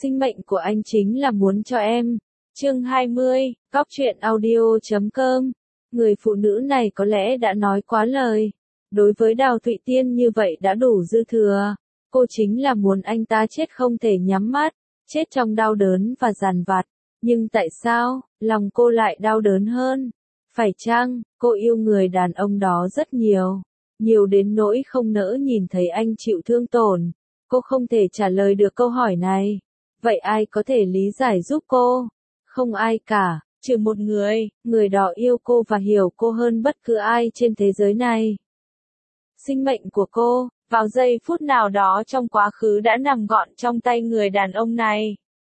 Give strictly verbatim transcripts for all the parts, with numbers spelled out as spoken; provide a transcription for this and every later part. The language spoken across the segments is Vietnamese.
Sinh mệnh của anh chính là muốn cho em. Chương hai mươi, Góc truyện audio chấm com. Người phụ nữ này có lẽ đã nói quá lời. Đối với Đào Thụy Tiên như vậy đã đủ dư thừa. Cô chính là muốn anh ta chết không thể nhắm mắt, chết trong đau đớn và dằn vặt. Nhưng tại sao, lòng cô lại đau đớn hơn? Phải chăng, cô yêu người đàn ông đó rất nhiều. Nhiều đến nỗi không nỡ nhìn thấy anh chịu thương tổn. Cô không thể trả lời được câu hỏi này. Vậy ai có thể lý giải giúp cô? Không ai cả, trừ một người, người đó yêu cô và hiểu cô hơn bất cứ ai trên thế giới này. Sinh mệnh của cô, vào giây phút nào đó trong quá khứ đã nằm gọn trong tay người đàn ông này.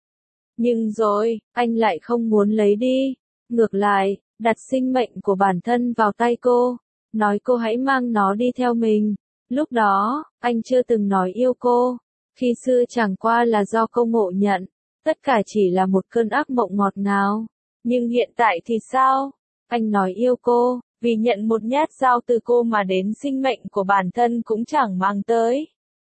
Nhưng rồi, anh lại không muốn lấy đi. Ngược lại, đặt sinh mệnh của bản thân vào tay cô, nói cô hãy mang nó đi theo mình. Lúc đó, anh chưa từng nói yêu cô. Khi xưa chẳng qua là do cô ngộ nhận, tất cả chỉ là một cơn ác mộng ngọt ngào. Nhưng hiện tại thì sao? Anh nói yêu cô, vì nhận một nhát dao từ cô mà đến sinh mệnh của bản thân cũng chẳng mang tới.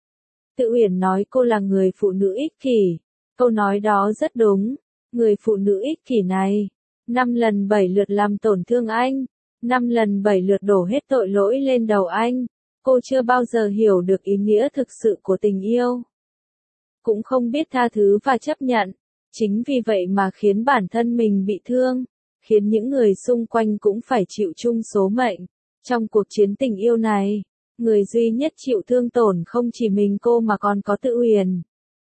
Tự Uyển nói cô là người phụ nữ ích kỷ. Câu nói đó rất đúng. Người phụ nữ ích kỷ này, năm lần bảy lượt làm tổn thương anh, năm lần bảy lượt đổ hết tội lỗi lên đầu anh. Cô chưa bao giờ hiểu được ý nghĩa thực sự của tình yêu. Cũng không biết tha thứ và chấp nhận. Chính vì vậy mà khiến bản thân mình bị thương, khiến những người xung quanh cũng phải chịu chung số mệnh. Trong cuộc chiến tình yêu này, người duy nhất chịu thương tổn không chỉ mình cô mà còn có Tự Uyển.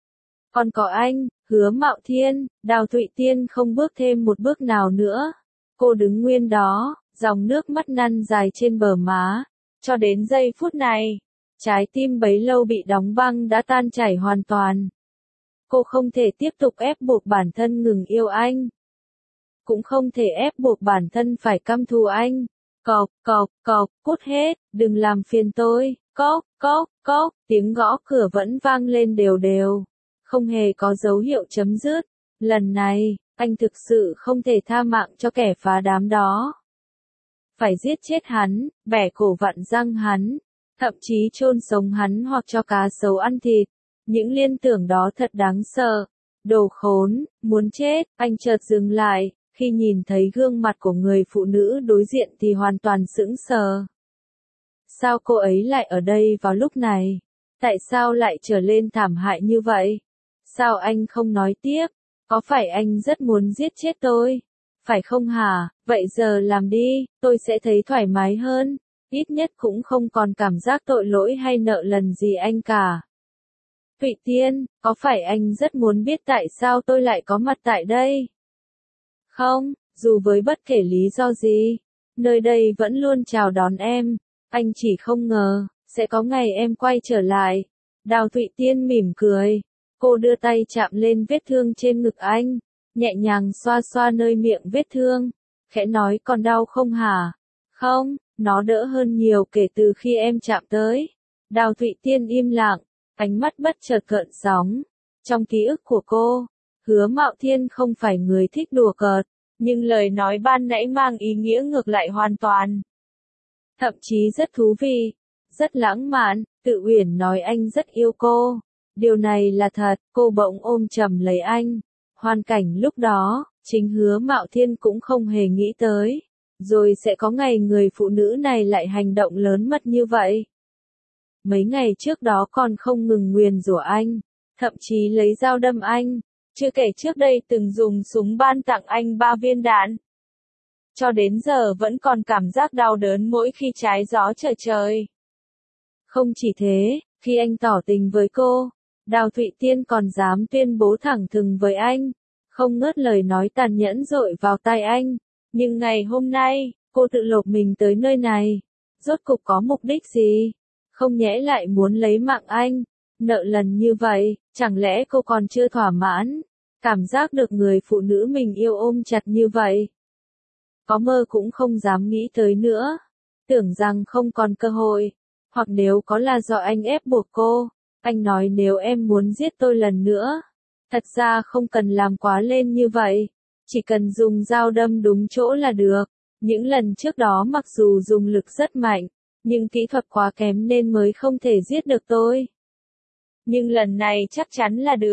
Còn có anh, Hứa Mạo Thiên. Đào Thụy Tiên không bước thêm một bước nào nữa. Cô đứng nguyên đó, dòng nước mắt năn dài trên bờ má. Cho đến giây phút này, trái tim bấy lâu bị đóng băng đã tan chảy hoàn toàn. Cô không thể tiếp tục ép buộc bản thân ngừng yêu anh. Cũng không thể ép buộc bản thân phải căm thù anh. Cộc, cộc, cộc, cút hết, đừng làm phiền tôi. Cốc, cốc, cốc, tiếng gõ cửa vẫn vang lên đều đều. Không hề có dấu hiệu chấm dứt. Lần này, anh thực sự không thể tha mạng cho kẻ phá đám đó. Phải giết chết hắn, bẻ cổ vặn răng hắn, thậm chí chôn sống hắn hoặc cho cá sấu ăn thịt. Những liên tưởng đó thật đáng sợ. Đồ khốn, muốn chết. Anh chợt dừng lại, khi nhìn thấy gương mặt của người phụ nữ đối diện thì hoàn toàn sững sờ. Sao cô ấy lại ở đây vào lúc này? Tại sao lại trở lên thảm hại như vậy? Sao anh không nói tiếp? Có phải anh rất muốn giết chết tôi? Phải không hả? Vậy giờ làm đi, tôi sẽ thấy thoải mái hơn. Ít nhất cũng không còn cảm giác tội lỗi hay nợ lần gì anh cả. Thụy Tiên, có phải anh rất muốn biết tại sao tôi lại có mặt tại đây? Không, dù với bất kể lý do gì, nơi đây vẫn luôn chào đón em. Anh chỉ không ngờ, sẽ có ngày em quay trở lại. Đào Thụy Tiên mỉm cười. Cô đưa tay chạm lên vết thương trên ngực anh, nhẹ nhàng xoa xoa nơi miệng vết thương. Khẽ nói còn đau không hả? Không, nó đỡ hơn nhiều kể từ khi em chạm tới. Đào Thụy Tiên im lặng. Ánh mắt bất chợt gợn sóng. Trong ký ức của cô, Hứa Mạo Thiên không phải người thích đùa cợt, nhưng lời nói ban nãy mang ý nghĩa ngược lại hoàn toàn. Thậm chí rất thú vị, rất lãng mạn. Tự Uyển nói anh rất yêu cô. Điều này là thật. Cô bỗng ôm chầm lấy anh. Hoàn cảnh lúc đó, chính Hứa Mạo Thiên cũng không hề nghĩ tới. Rồi sẽ có ngày người phụ nữ này lại hành động lớn mật như vậy. Mấy ngày trước đó còn không ngừng nguyền rủa anh, thậm chí lấy dao đâm anh, chưa kể trước đây từng dùng súng ban tặng anh ba viên đạn. Cho đến giờ vẫn còn cảm giác đau đớn mỗi khi trái gió trở trời. Không chỉ thế, khi anh tỏ tình với cô, Đào Thụy Tiên còn dám tuyên bố thẳng thừng với anh, không ngớt lời nói tàn nhẫn dội vào tai anh. Nhưng ngày hôm nay, cô tự lột mình tới nơi này, rốt cục có mục đích gì? Không nhẽ lại muốn lấy mạng anh? Nợ lần như vậy, chẳng lẽ cô còn chưa thỏa mãn? Cảm giác được người phụ nữ mình yêu ôm chặt như vậy. Có mơ cũng không dám nghĩ tới nữa. Tưởng rằng không còn cơ hội. Hoặc nếu có là do anh ép buộc cô. Anh nói nếu em muốn giết tôi lần nữa. Thật ra không cần làm quá lên như vậy. Chỉ cần dùng dao đâm đúng chỗ là được. Những lần trước đó mặc dù dùng lực rất mạnh. Nhưng kỹ thuật quá kém nên mới không thể giết được tôi. Nhưng lần này chắc chắn là được.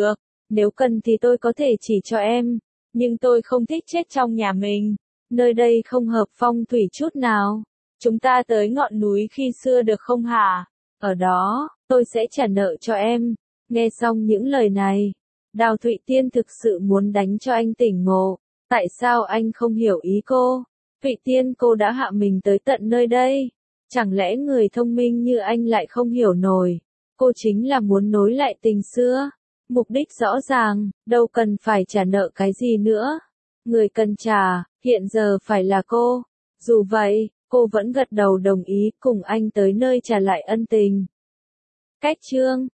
Nếu cần thì tôi có thể chỉ cho em, nhưng tôi không thích chết trong nhà mình. Nơi đây không hợp phong thủy chút nào. Chúng ta tới ngọn núi khi xưa được không hả? Ở đó, tôi sẽ trả nợ cho em. Nghe xong những lời này, Đào Thụy Tiên thực sự muốn đánh cho anh tỉnh ngộ. Tại sao anh không hiểu ý cô? Thụy Tiên, cô đã hạ mình tới tận nơi đây. Chẳng lẽ người thông minh như anh lại không hiểu nổi? Cô chính là muốn nối lại tình xưa. Mục đích rõ ràng, đâu cần phải trả nợ cái gì nữa. Người cần trả, hiện giờ phải là cô. Dù vậy, cô vẫn gật đầu đồng ý cùng anh tới nơi trả lại ân tình. Cách chương